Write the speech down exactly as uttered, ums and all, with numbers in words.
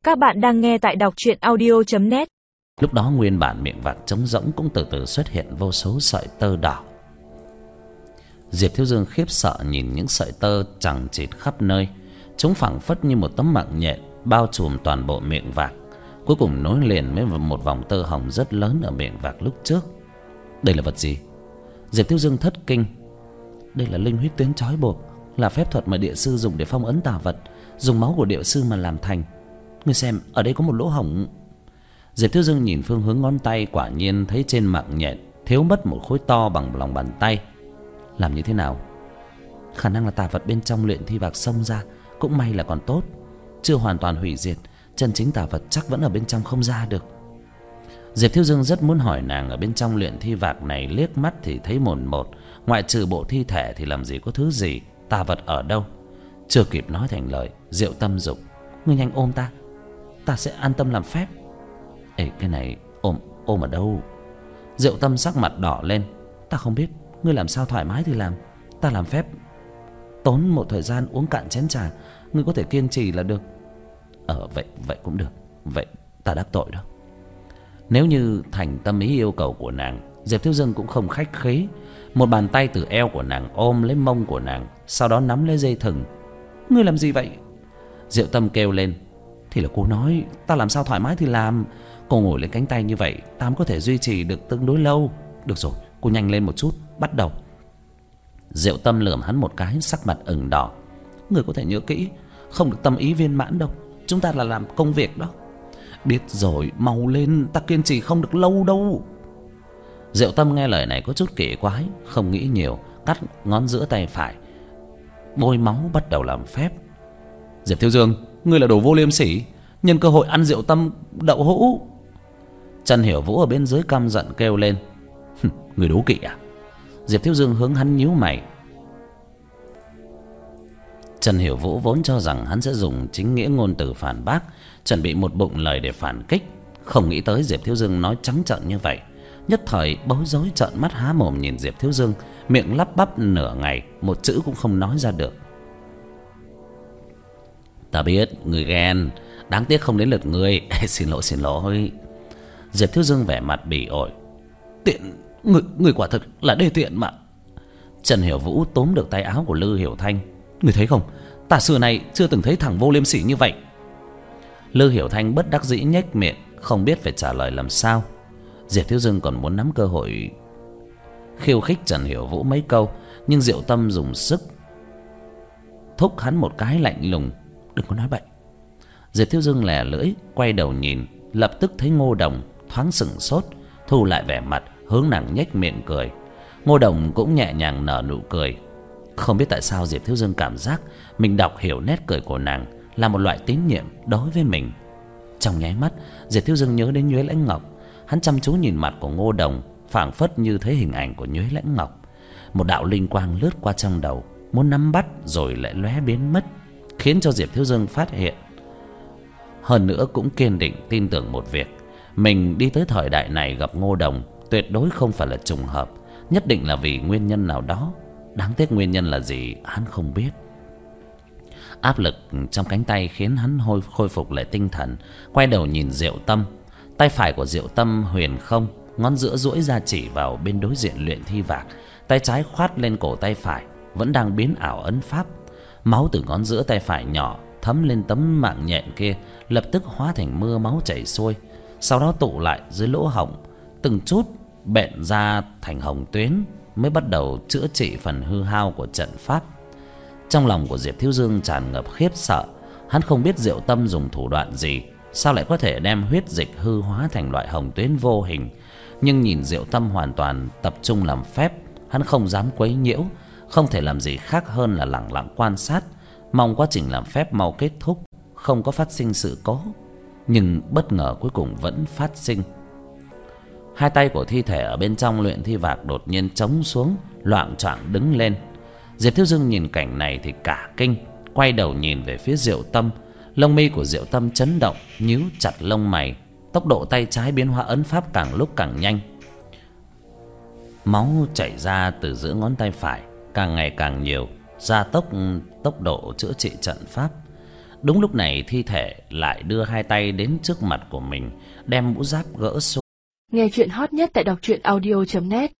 Các bạn đang nghe tại đọc truyện audio chấm net. Lúc đó nguyên bản miệng vạc trống rỗng cũng từ từ xuất hiện vô số sợi tơ đỏ. Diệp Thiếu Dương khiếp sợ nhìn những sợi tơ chằng chịt khắp nơi. Chúng phảng phất như một tấm mạng nhện bao trùm toàn bộ miệng vạc, cuối cùng nối liền với một vòng tơ hồng rất lớn ở miệng vạc lúc trước. Đây là vật gì? Diệp Thiếu Dương thất kinh. Đây là linh huyết tuyến trói buộc, là phép thuật mà địa sư dùng để phong ấn tà vật, dùng máu của địa sư mà làm thành. Ngươi xem, ở đây có một lỗ hổng. Diệp Thiếu Dương nhìn phương hướng ngón tay, quả nhiên thấy trên mạng nhện thiếu mất một khối to bằng lòng bàn tay. Làm như thế nào? Khả năng là tà vật bên trong luyện thi vạc xông ra. Cũng may là còn tốt, chưa hoàn toàn hủy diệt. Chân chính tà vật chắc vẫn ở bên trong không ra được. Diệp Thiếu Dương rất muốn hỏi nàng ở bên trong luyện thi vạc này, liếc mắt thì thấy mồn một, ngoại trừ bộ thi thể thì làm gì có thứ gì, tà vật ở đâu. Chưa kịp nói thành lời, Diệu Tâm dục: ngươi nhanh ôm ta, ta sẽ an tâm làm phép. Ê, cái này ôm ôm ở đâu? Diệu Tâm sắc mặt đỏ lên. Ta không biết, ngươi làm sao thoải mái thì làm. Ta làm phép tốn một thời gian uống cạn chén trà, ngươi có thể kiên trì là được. Ờ vậy vậy cũng được. Vậy ta đắc tội đó. Nếu như thành tâm ý yêu cầu của nàng, Diệp Thiếu Dương cũng không khách khí. Một bàn tay từ eo của nàng ôm lấy mông của nàng, sau đó nắm lấy dây thừng. Ngươi làm gì vậy? Diệu Tâm kêu lên. Thì là cô nói ta làm sao thoải mái thì làm. Cô ngồi lên cánh tay như vậy ta mới có thể duy trì được tương đối lâu. Được rồi, cô nhanh lên một chút, bắt đầu. Diệu Tâm lườm hắn một cái, sắc mặt ửng đỏ. Người có thể nhớ kỹ, không được tâm ý viên mãn đâu. Chúng ta là làm công việc đó. Biết rồi, mau lên, ta kiên trì không được lâu đâu. Diệu Tâm nghe lời này có chút kỳ quái, không nghĩ nhiều, cắt ngón giữa tay phải, bôi máu bắt đầu làm phép. Diệp Thiếu Dương, ngươi là đồ vô liêm sỉ, nhân cơ hội ăn Diệu Tâm đậu hũ. Trần Hiểu Vũ ở bên dưới căm giận kêu lên. Người đố kỵ à? Diệp Thiếu Dương hướng hắn nhíu mày. Trần Hiểu Vũ vốn cho rằng hắn sẽ dùng chính nghĩa ngôn từ phản bác, chuẩn bị một bụng lời để phản kích. Không nghĩ tới Diệp Thiếu Dương nói trắng trợn như vậy, nhất thời bối rối trợn mắt há mồm nhìn Diệp Thiếu Dương, miệng lắp bắp nửa ngày, một chữ cũng không nói ra được. Ta biết người ghen, đáng tiếc không đến lượt ngươi. Xin lỗi xin lỗi. Diệp Thiếu Dương vẻ mặt bỉ ổi. Tiện, người, người quả thực là đê tiện mà. Trần Hiểu Vũ túm được tay áo của Lư Hiểu Thanh. Người thấy không, ta xưa này chưa từng thấy thằng vô liêm sỉ như vậy. Lư Hiểu Thanh bất đắc dĩ nhếch miệng, không biết phải trả lời làm sao. Diệp Thiếu Dương còn muốn nắm cơ hội khiêu khích Trần Hiểu Vũ mấy câu, nhưng Diệu Tâm dùng sức thúc hắn một cái lạnh lùng. Đừng có nói bậy. Diệp Thiếu Dương lè lưỡi, quay đầu nhìn, lập tức thấy Ngô Đồng, thoáng sững sốt, thu lại vẻ mặt, hướng nàng nhếch miệng cười. Ngô Đồng cũng nhẹ nhàng nở nụ cười. Không biết tại sao Diệp Thiếu Dương cảm giác mình đọc hiểu nét cười của nàng là một loại tín nhiệm đối với mình. Trong nháy mắt, Diệp Thiếu Dương nhớ đến Nhuế Lãnh Ngọc. Hắn chăm chú nhìn mặt của Ngô Đồng, phảng phất như thấy hình ảnh của Nhuế Lãnh Ngọc. Một đạo linh quang lướt qua trong đầu, muốn nắm bắt rồi lại lóe biến mất, khiến cho Diệp Thiếu Dương phát hiện. Hơn nữa cũng kiên định tin tưởng một việc, mình đi tới thời đại này gặp Ngô Đồng tuyệt đối không phải là trùng hợp, nhất định là vì nguyên nhân nào đó. Đáng tiếc nguyên nhân là gì hắn không biết. Áp lực trong cánh tay khiến hắn hồi khôi phục lại tinh thần, quay đầu nhìn Diệu Tâm. Tay phải của Diệu Tâm huyền không, ngón giữa duỗi ra chỉ vào bên đối diện luyện thi vạc, tay trái khoát lên cổ tay phải, vẫn đang biến ảo ấn pháp. Máu từ ngón giữa tay phải nhỏ thấm lên tấm mạng nhện kia, lập tức hóa thành mưa máu chảy xuôi, sau đó tụ lại dưới lỗ hổng, từng chút bện ra thành hồng tuyến, mới bắt đầu chữa trị phần hư hao của trận pháp. Trong lòng của Diệp Thiếu Dương tràn ngập khiếp sợ. Hắn không biết Diệu Tâm dùng thủ đoạn gì, sao lại có thể đem huyết dịch hư hóa thành loại hồng tuyến vô hình. Nhưng nhìn Diệu Tâm hoàn toàn tập trung làm phép, hắn không dám quấy nhiễu, không thể làm gì khác hơn là lặng lặng quan sát, mong quá trình làm phép mau kết thúc, không có phát sinh sự cố. Nhưng bất ngờ cuối cùng vẫn phát sinh. Hai tay của thi thể ở bên trong luyện thi vạc đột nhiên trống xuống, loạng choạng đứng lên. Diệp Thiếu Dương nhìn cảnh này thì cả kinh, quay đầu nhìn về phía Diệu Tâm. Lông mi của Diệu Tâm chấn động, nhíu chặt lông mày, tốc độ tay trái biến hóa ấn pháp càng lúc càng nhanh. Máu chảy ra từ giữa ngón tay phải càng ngày càng nhiều, gia tốc tốc độ chữa trị trận pháp. Đúng lúc này thi thể lại đưa hai tay đến trước mặt của mình, đem mũ giáp gỡ xuống. Nghe chuyện hot nhất tại đọc truyện audio chấm net.